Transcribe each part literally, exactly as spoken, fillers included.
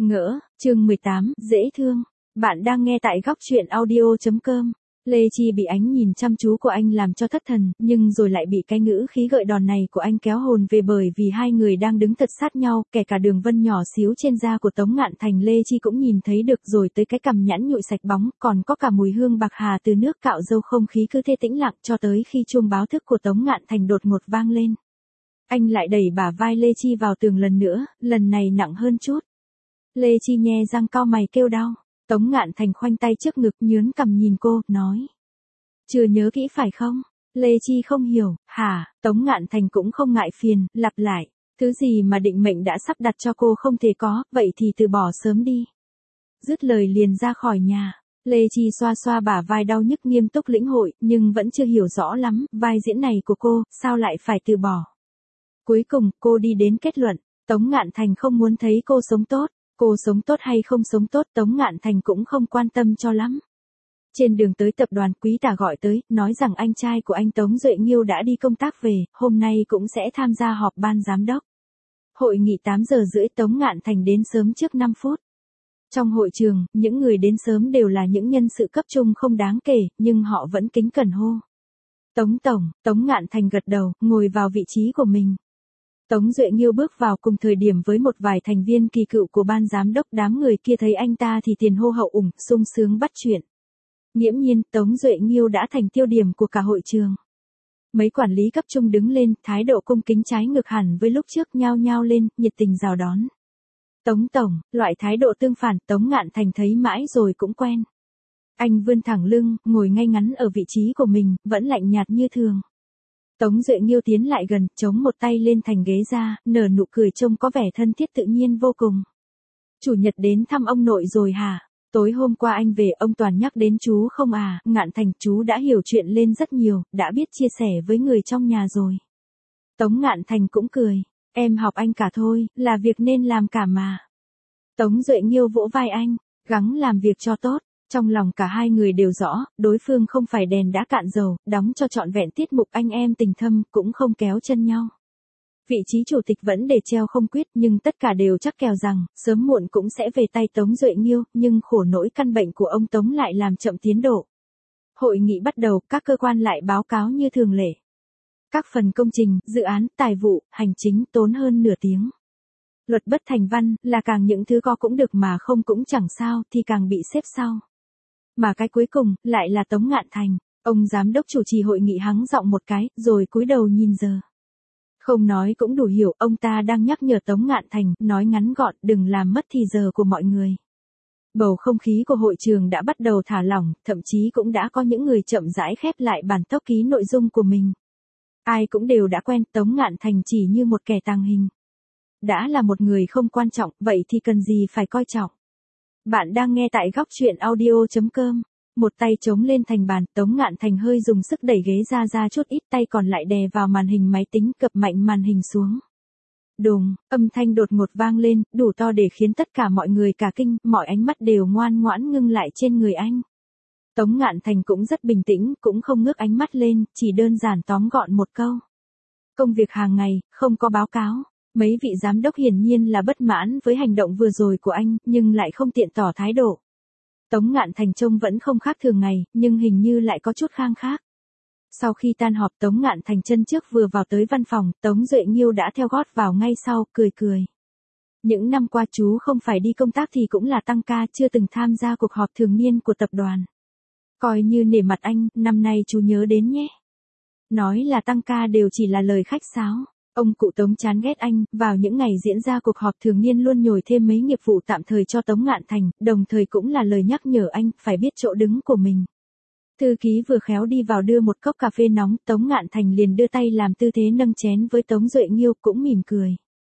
Ngỡ, chương mười tám, dễ thương. Bạn đang nghe tại góc truyện audio chấm com. Lê Chi bị ánh nhìn chăm chú của anh làm cho thất thần, nhưng rồi lại bị cái ngữ khí gợi đòn này của anh kéo hồn về, bởi vì hai người đang đứng thật sát nhau, kể cả đường vân nhỏ xíu trên da của Tống Ngạn Thành Lê Chi cũng nhìn thấy được, rồi tới cái cằm nhẵn nhụi sạch bóng, còn có cả mùi hương bạc hà từ nước cạo râu. Không khí cứ thế tĩnh lặng cho tới khi chuông báo thức của Tống Ngạn Thành đột ngột vang lên. Anh lại đẩy bả vai Lê Chi vào tường lần nữa, lần này nặng hơn chút. Lê Chi nhe răng cau mày kêu đau. Tống Ngạn Thành khoanh tay trước ngực nhướn cằm nhìn cô, nói. Chưa nhớ kỹ phải không? Lê Chi không hiểu. Hả? Tống Ngạn Thành cũng không ngại phiền, lặp lại. Thứ gì mà định mệnh đã sắp đặt cho cô không thể có, vậy thì từ bỏ sớm đi. Dứt lời liền ra khỏi nhà. Lê Chi xoa xoa bả vai đau nhức nghiêm túc lĩnh hội, nhưng vẫn chưa hiểu rõ lắm, vai diễn này của cô, sao lại phải từ bỏ. Cuối cùng, cô đi đến kết luận, Tống Ngạn Thành không muốn thấy cô sống tốt. Cô sống tốt hay không sống tốt Tống Ngạn Thành cũng không quan tâm cho lắm. Trên đường tới tập đoàn, Quý Tả gọi tới, nói rằng anh trai của anh Tống Duệ Nghiêu đã đi công tác về, hôm nay cũng sẽ tham gia họp ban giám đốc. Hội nghị tám giờ rưỡi, Tống Ngạn Thành đến sớm trước năm phút. Trong hội trường, những người đến sớm đều là những nhân sự cấp trung không đáng kể, nhưng họ vẫn kính cẩn hô. Tống Tổng. Tống Ngạn Thành gật đầu, ngồi vào vị trí của mình. Tống Duệ Nghiêu bước vào cùng thời điểm với một vài thành viên kỳ cựu của ban giám đốc. Đám người kia thấy anh ta thì tiền hô hậu ủng, sung sướng bắt chuyện. Nghiễm nhiên, Tống Duệ Nghiêu đã thành tiêu điểm của cả hội trường. Mấy quản lý cấp trung đứng lên, thái độ cung kính trái ngược hẳn với lúc trước, nhao nhao lên, nhiệt tình chào đón. Tống Tổng. Loại thái độ tương phản, Tống Ngạn Thành thấy mãi rồi cũng quen. Anh vươn thẳng lưng, ngồi ngay ngắn ở vị trí của mình, vẫn lạnh nhạt như thường. Tống Duệ Nghiêu tiến lại gần, chống một tay lên thành ghế ra, nở nụ cười trông có vẻ thân thiết tự nhiên vô cùng. Chủ nhật đến thăm ông nội rồi hả? Tối hôm qua anh về, ông toàn nhắc đến chú không à? Ngạn Thành, chú đã hiểu chuyện lên rất nhiều, đã biết chia sẻ với người trong nhà rồi. Tống Ngạn Thành cũng cười. Em học anh cả thôi, là việc nên làm cả mà. Tống Duệ Nghiêu vỗ vai anh, gắng làm việc cho tốt. Trong lòng cả hai người đều rõ, đối phương không phải đèn đã cạn dầu, đóng cho trọn vẹn tiết mục anh em tình thâm, cũng không kéo chân nhau. Vị trí chủ tịch vẫn để treo không quyết, nhưng tất cả đều chắc kèo rằng, sớm muộn cũng sẽ về tay Tống Duệ Nghiêu, nhưng khổ nỗi căn bệnh của ông Tống lại làm chậm tiến độ. Hội nghị bắt đầu, các cơ quan lại báo cáo như thường lệ. Các phần công trình, dự án, tài vụ, hành chính tốn hơn nửa tiếng. Luật bất thành văn, là càng những thứ có cũng được mà không cũng chẳng sao, thì càng bị xếp sau. Mà cái cuối cùng, lại là Tống Ngạn Thành. Ông giám đốc chủ trì hội nghị hắng giọng một cái, rồi cúi đầu nhìn giờ. Không nói cũng đủ hiểu, ông ta đang nhắc nhở Tống Ngạn Thành, nói ngắn gọn, đừng làm mất thì giờ của mọi người. Bầu không khí của hội trường đã bắt đầu thả lỏng, thậm chí cũng đã có những người chậm rãi khép lại bản tốc ký nội dung của mình. Ai cũng đều đã quen, Tống Ngạn Thành chỉ như một kẻ tàng hình. Đã là một người không quan trọng, vậy thì cần gì phải coi trọng. Bạn đang nghe tại góc truyện audio chấm com. Một tay chống lên thành bàn, Tống Ngạn Thành hơi dùng sức đẩy ghế ra ra chút ít, tay còn lại đè vào màn hình máy tính, cập mạnh màn hình xuống. Đùng, âm thanh đột ngột vang lên, đủ to để khiến tất cả mọi người cả kinh, mọi ánh mắt đều ngoan ngoãn ngưng lại trên người anh. Tống Ngạn Thành cũng rất bình tĩnh, cũng không ngước ánh mắt lên, chỉ đơn giản tóm gọn một câu. Công việc hàng ngày, không có báo cáo. Mấy vị giám đốc hiển nhiên là bất mãn với hành động vừa rồi của anh, nhưng lại không tiện tỏ thái độ. Tống Ngạn Thành trông vẫn không khác thường ngày, nhưng hình như lại có chút khang khác. Sau khi tan họp, Tống Ngạn Thành chân trước vừa vào tới văn phòng, Tống Duệ Nghiêu đã theo gót vào ngay sau, cười cười. Những năm qua chú không phải đi công tác thì cũng là tăng ca, chưa từng tham gia cuộc họp thường niên của tập đoàn. Coi như nể mặt anh, năm nay chú nhớ đến nhé. Nói là tăng ca đều chỉ là lời khách sáo. Ông cụ Tống chán ghét anh, vào những ngày diễn ra cuộc họp thường niên luôn nhồi thêm mấy nghiệp vụ tạm thời cho Tống Ngạn Thành, đồng thời cũng là lời nhắc nhở anh, phải biết chỗ đứng của mình. Thư ký vừa khéo đi vào đưa một cốc cà phê nóng, Tống Ngạn Thành liền đưa tay làm tư thế nâng chén với Tống Duệ Nghiêu, cũng mỉm cười.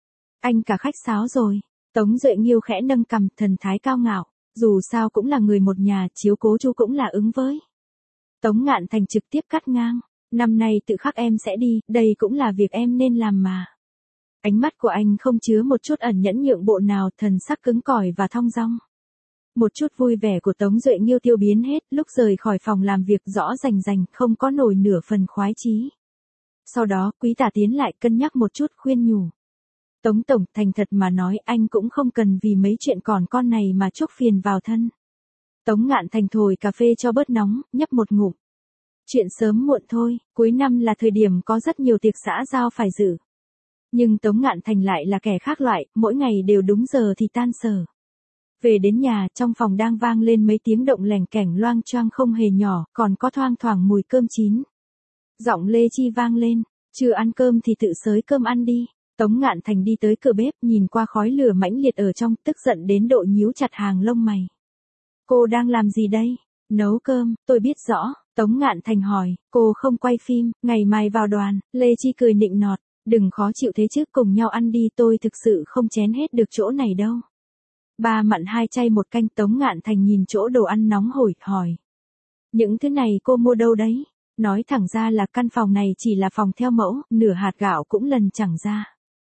Anh cả khách sáo rồi. Tống Duệ Nghiêu khẽ nâng cằm, thần thái cao ngạo, dù sao cũng là người một nhà, chiếu cố chú cũng là ứng với. Tống Ngạn Thành trực tiếp cắt ngang. Năm nay tự khắc em sẽ đi, đây cũng là việc em nên làm mà. Ánh mắt của anh không chứa một chút ẩn nhẫn nhượng bộ nào, thần sắc cứng cỏi và thong dong. Một chút vui vẻ của Tống Duệ Nghiêu tiêu biến hết, lúc rời khỏi phòng làm việc rõ rành rành, không có nổi nửa phần khoái chí. Sau đó, Quý Tả tiến lại cân nhắc một chút, khuyên nhủ. Tống Tổng, thành thật mà nói anh cũng không cần vì mấy chuyện còn con này mà chuốc phiền vào thân. Tống Ngạn Thành thổi cà phê cho bớt nóng, nhấp một ngụm. Chuyện sớm muộn thôi, cuối năm là thời điểm có rất nhiều tiệc xã giao phải dự. Nhưng Tống Ngạn Thành lại là kẻ khác loại, mỗi ngày đều đúng giờ thì tan sở. Về đến nhà, trong phòng đang vang lên mấy tiếng động lẻng kẻng loang choang không hề nhỏ, còn có thoang thoảng mùi cơm chín. Giọng Lê Chi vang lên, chưa ăn cơm thì tự xới cơm ăn đi. Tống Ngạn Thành đi tới cửa bếp, nhìn qua khói lửa mãnh liệt ở trong, tức giận đến độ nhíu chặt hàng lông mày. Cô đang làm gì đây? Nấu cơm, tôi biết rõ. Tống Ngạn Thành hỏi, cô không quay phim, ngày mai vào đoàn. Lê Chi cười nịnh nọt, đừng khó chịu thế chứ, cùng nhau ăn đi, tôi thực sự không chén hết được chỗ này đâu. Ba mặn hai chay một canh. Tống Ngạn Thành nhìn chỗ đồ ăn nóng hổi, hỏi. Những thứ này cô mua đâu đấy? Nói thẳng ra là căn phòng này chỉ là phòng theo mẫu, nửa hạt gạo cũng lần chẳng ra.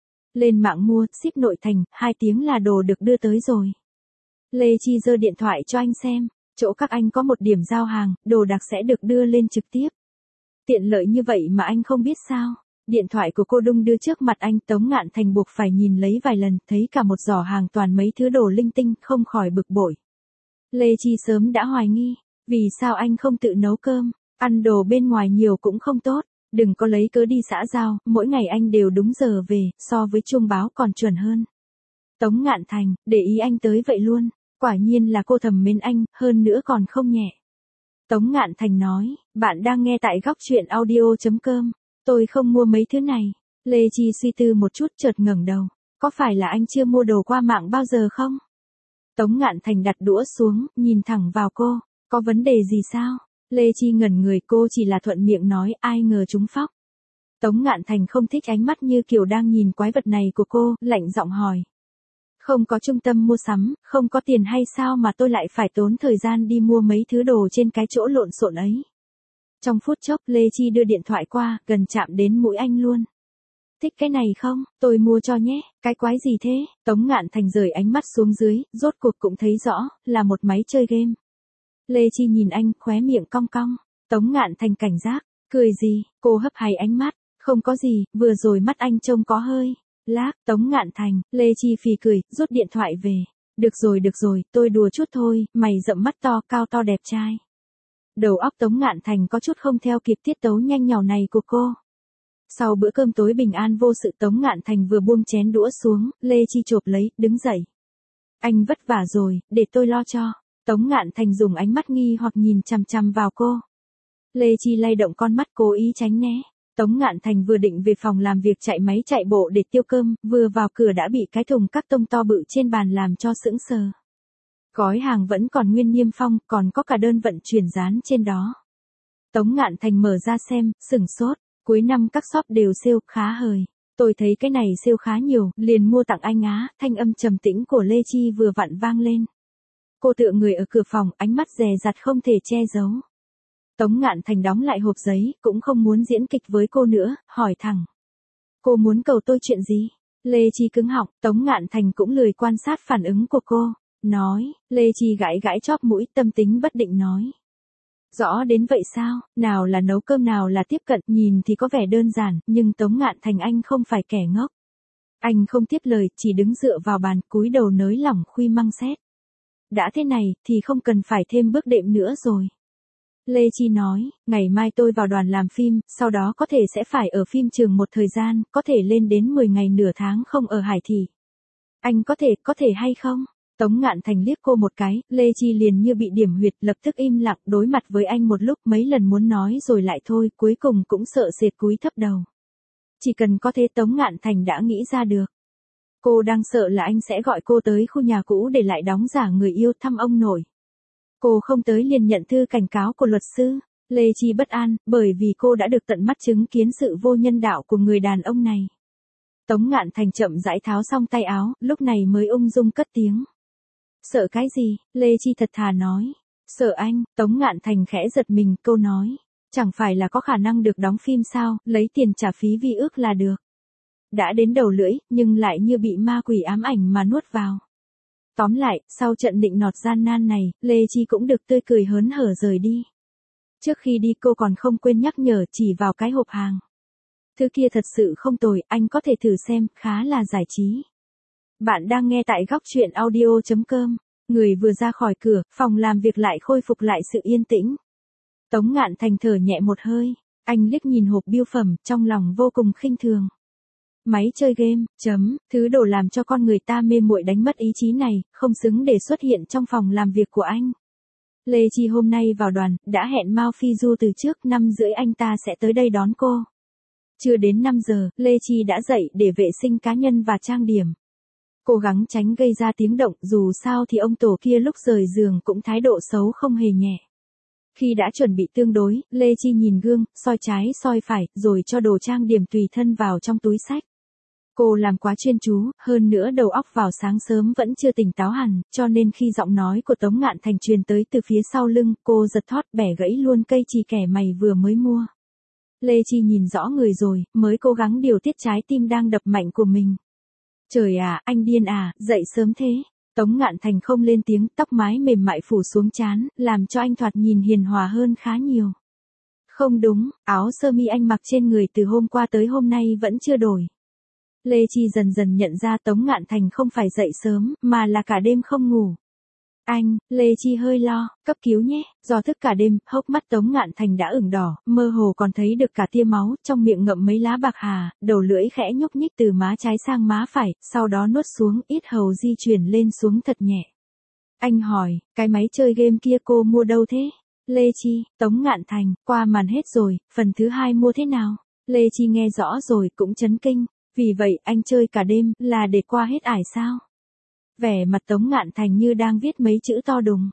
Lên mạng mua, ship nội thành, hai tiếng là đồ được đưa tới rồi. Lê Chi giơ điện thoại cho anh xem, chỗ các anh có một điểm giao hàng, đồ đặc sẽ được đưa lên trực tiếp. Tiện lợi như vậy mà anh không biết sao? Điện thoại của cô đung đưa trước mặt anh. Tống Ngạn Thành buộc phải nhìn lấy vài lần, thấy cả một giỏ hàng toàn mấy thứ đồ linh tinh, không khỏi bực bội. Lê Chi sớm đã hoài nghi, vì sao anh không tự nấu cơm, ăn đồ bên ngoài nhiều cũng không tốt, đừng có lấy cớ đi xã giao, mỗi ngày anh đều đúng giờ về, so với chuông báo còn chuẩn hơn. Tống Ngạn Thành, để ý anh tới vậy luôn, quả nhiên là cô thầm mến anh, hơn nữa còn không nhẹ. Tống Ngạn Thành nói, bạn đang nghe tại góc truyện audio chấm com, tôi không mua mấy thứ này. Lê Chi suy tư một chút chợt ngẩng đầu, có phải là anh chưa mua đồ qua mạng bao giờ không? Tống Ngạn Thành đặt đũa xuống, nhìn thẳng vào cô, có vấn đề gì sao? Lê Chi ngẩn người, cô chỉ là thuận miệng nói, ai ngờ trúng phóc. Tống Ngạn Thành không thích ánh mắt như kiểu đang nhìn quái vật này của cô, lạnh giọng hỏi. Không có trung tâm mua sắm, không có tiền hay sao mà tôi lại phải tốn thời gian đi mua mấy thứ đồ trên cái chỗ lộn xộn ấy. Trong phút chốc, Lê Chi đưa điện thoại qua, gần chạm đến mũi anh luôn. Thích cái này không? Tôi mua cho nhé. Cái quái gì thế? Tống Ngạn Thành rời ánh mắt xuống dưới, rốt cuộc cũng thấy rõ, là một máy chơi game. Lê Chi nhìn anh, khóe miệng cong cong. Tống Ngạn Thành cảnh giác, cười gì? Cô hấp hay ánh mắt. Không có gì, vừa rồi mắt anh trông có hơi lác. Tống Ngạn Thành, Lê Chi phì cười, rút điện thoại về. Được rồi được rồi, tôi đùa chút thôi, mày rậm mắt to, cao to đẹp trai. Đầu óc Tống Ngạn Thành có chút không theo kịp tiết tấu nhanh nhảu này của cô. Sau bữa cơm tối bình an vô sự, Tống Ngạn Thành vừa buông chén đũa xuống, Lê Chi chộp lấy, đứng dậy. Anh vất vả rồi, để tôi lo cho. Tống Ngạn Thành dùng ánh mắt nghi hoặc nhìn chằm chằm vào cô. Lê Chi lay động con mắt cố ý tránh né. Tống Ngạn Thành vừa định về phòng làm việc chạy máy chạy bộ để tiêu cơm, vừa vào cửa đã bị cái thùng các tông to bự trên bàn làm cho sững sờ. Gói hàng vẫn còn nguyên niêm phong, còn có cả đơn vận chuyển dán trên đó. Tống Ngạn Thành mở ra xem, sửng sốt, cuối năm các shop đều sale, khá hời. Tôi thấy cái này sale khá nhiều, liền mua tặng anh á. Thanh âm trầm tĩnh của Lê Chi vừa vặn vang lên. Cô tựa người ở cửa phòng, ánh mắt dè dặt không thể che giấu. Tống Ngạn Thành đóng lại hộp giấy, cũng không muốn diễn kịch với cô nữa, hỏi thẳng. Cô muốn cầu tôi chuyện gì? Lê Chi cứng họng, Tống Ngạn Thành cũng lười quan sát phản ứng của cô. Nói, Lê Chi gãi gãi chóp mũi, tâm tính bất định nói. Rõ đến vậy sao, nào là nấu cơm nào là tiếp cận, nhìn thì có vẻ đơn giản, nhưng Tống Ngạn Thành anh không phải kẻ ngốc. Anh không tiếp lời, chỉ đứng dựa vào bàn, cúi đầu nới lỏng khuy măng xét. Đã thế này, thì không cần phải thêm bước đệm nữa rồi. Lê Chi nói, ngày mai tôi vào đoàn làm phim, sau đó có thể sẽ phải ở phim trường một thời gian, có thể lên đến mười ngày nửa tháng không ở Hải Thị. Anh có thể, có thể hay không? Tống Ngạn Thành liếc cô một cái, Lê Chi liền như bị điểm huyệt, lập tức im lặng, đối mặt với anh một lúc, mấy lần muốn nói rồi lại thôi, cuối cùng cũng sợ sệt cúi thấp đầu. Chỉ cần có thế Tống Ngạn Thành đã nghĩ ra được. Cô đang sợ là anh sẽ gọi cô tới khu nhà cũ để lại đóng giả người yêu thăm ông nội. Cô không tới liền nhận thư cảnh cáo của luật sư. Lê Chi bất an, bởi vì cô đã được tận mắt chứng kiến sự vô nhân đạo của người đàn ông này. Tống Ngạn Thành chậm rãi tháo xong tay áo, lúc này mới ung dung cất tiếng. Sợ cái gì? Lê Chi thật thà nói. Sợ anh. Tống Ngạn Thành khẽ giật mình, câu nói. Chẳng phải là có khả năng được đóng phim sao, lấy tiền trả phí vi ước là được. Đã đến đầu lưỡi, nhưng lại như bị ma quỷ ám ảnh mà nuốt vào. Tóm lại, sau trận nịnh nọt gian nan này, Lê Chi cũng được tươi cười hớn hở rời đi. Trước khi đi cô còn không quên nhắc nhở chỉ vào cái hộp hàng. Thứ kia thật sự không tồi, anh có thể thử xem, khá là giải trí. Bạn đang nghe tại góc chuyện audio chấm com. Người vừa ra khỏi cửa, phòng làm việc lại khôi phục lại sự yên tĩnh. Tống Ngạn Thành thở nhẹ một hơi, anh liếc nhìn hộp bưu phẩm, trong lòng vô cùng khinh thường. Máy chơi game, chấm, thứ đồ làm cho con người ta mê muội đánh mất ý chí này, không xứng để xuất hiện trong phòng làm việc của anh. Lê Chi hôm nay vào đoàn, đã hẹn Mao Phi Du từ trước, năm rưỡi anh ta sẽ tới đây đón cô. Chưa đến năm giờ, Lê Chi đã dậy để vệ sinh cá nhân và trang điểm. Cố gắng tránh gây ra tiếng động, dù sao thì ông tổ kia lúc rời giường cũng thái độ xấu không hề nhẹ. Khi đã chuẩn bị tương đối, Lê Chi nhìn gương, soi trái soi phải, rồi cho đồ trang điểm tùy thân vào trong túi xách. Cô làm quá chuyên chú, hơn nữa đầu óc vào sáng sớm vẫn chưa tỉnh táo hẳn, cho nên khi giọng nói của Tống Ngạn Thành truyền tới từ phía sau lưng, cô giật thót bẻ gãy luôn cây chì kẻ mày vừa mới mua. Lê Chi nhìn rõ người rồi, mới cố gắng điều tiết trái tim đang đập mạnh của mình. Trời à, anh điên à, dậy sớm thế. Tống Ngạn Thành không lên tiếng, tóc mái mềm mại phủ xuống trán, làm cho anh thoạt nhìn hiền hòa hơn khá nhiều. Không đúng, áo sơ mi anh mặc trên người từ hôm qua tới hôm nay vẫn chưa đổi. Lê Chi dần dần nhận ra Tống Ngạn Thành không phải dậy sớm, mà là cả đêm không ngủ. Anh, Lê Chi hơi lo, cấp cứu nhé, do thức cả đêm, hốc mắt Tống Ngạn Thành đã ửng đỏ, mơ hồ còn thấy được cả tia máu, trong miệng ngậm mấy lá bạc hà, đầu lưỡi khẽ nhúc nhích từ má trái sang má phải, sau đó nuốt xuống, yết hầu di chuyển lên xuống thật nhẹ. Anh hỏi, cái máy chơi game kia cô mua đâu thế? Lê Chi, Tống Ngạn Thành, qua màn hết rồi, phần thứ hai mua thế nào? Lê Chi nghe rõ rồi cũng chấn kinh, vì vậy anh chơi cả đêm, là để qua hết ải sao? Vẻ mặt Tống Ngạn Thành như đang viết mấy chữ to đùng.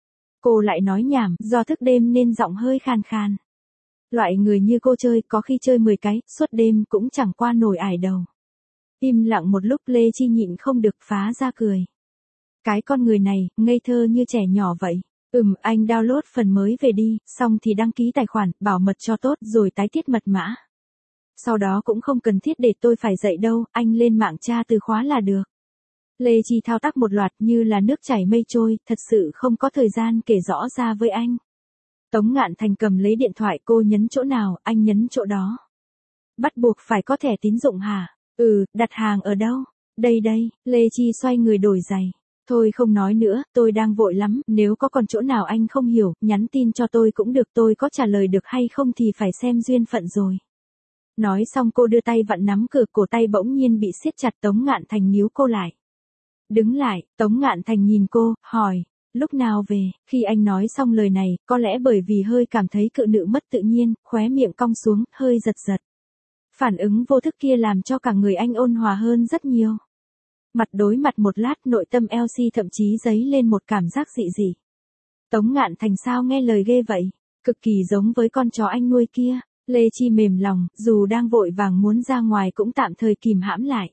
Cô lại nói nhảm, do thức đêm nên giọng hơi khàn khàn. Loại người như cô chơi, có khi chơi mười cái, suốt đêm cũng chẳng qua nổi ải đầu. Im lặng một lúc Lê Chi nhịn không được phá ra cười. Cái con người này, ngây thơ như trẻ nhỏ vậy. Ừm, anh download phần mới về đi, xong thì đăng ký tài khoản, bảo mật cho tốt rồi tái thiết mật mã. Sau đó cũng không cần thiết để tôi phải dậy đâu, anh lên mạng tra từ khóa là được. Lê Chi thao tác một loạt như là nước chảy mây trôi, thật sự không có thời gian kể rõ ra với anh. Tống Ngạn Thành cầm lấy điện thoại, cô nhấn chỗ nào, anh nhấn chỗ đó. Bắt buộc phải có thẻ tín dụng hả? Ừ, đặt hàng ở đâu? Đây đây, Lê Chi xoay người đổi giày. Thôi không nói nữa, tôi đang vội lắm, nếu có còn chỗ nào anh không hiểu, nhắn tin cho tôi cũng được, tôi có trả lời được hay không thì phải xem duyên phận rồi. Nói xong cô đưa tay vặn nắm cửa, cổ tay bỗng nhiên bị siết chặt. Tống Ngạn Thành níu cô lại. Đứng lại, Tống Ngạn Thành nhìn cô, hỏi, lúc nào về? Khi anh nói xong lời này, có lẽ bởi vì hơi cảm thấy cự nữ mất tự nhiên, khóe miệng cong xuống, hơi giật giật. Phản ứng vô thức kia làm cho cả người anh ôn hòa hơn rất nhiều. Mặt đối mặt một lát, nội tâm Elsie thậm chí dấy lên một cảm giác dị dị. Tống Ngạn Thành sao nghe lời ghê vậy? Cực kỳ giống với con chó anh nuôi kia. Lê Chi mềm lòng, dù đang vội vàng muốn ra ngoài cũng tạm thời kìm hãm lại.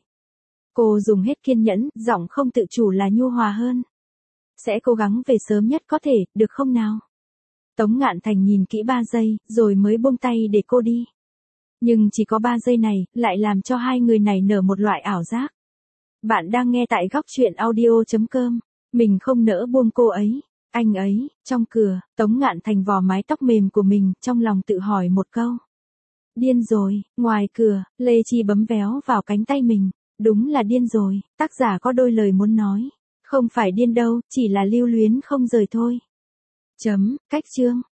Cô dùng hết kiên nhẫn, giọng không tự chủ là nhu hòa hơn. Sẽ cố gắng về sớm nhất có thể, được không nào? Tống Ngạn Thành nhìn kỹ ba giây, rồi mới buông tay để cô đi. Nhưng chỉ có ba giây này, lại làm cho hai người này nở một loại ảo giác. Bạn đang nghe tại góc chuyện audio chấm com. Mình không nỡ buông cô ấy. Anh ấy, trong cửa, Tống Ngạn Thành vò mái tóc mềm của mình, trong lòng tự hỏi một câu. Điên rồi, ngoài cửa, Lê Chi bấm véo vào cánh tay mình. Đúng là điên rồi, tác giả có đôi lời muốn nói. Không phải điên đâu, chỉ là lưu luyến không rời thôi. Chấm, cách chương.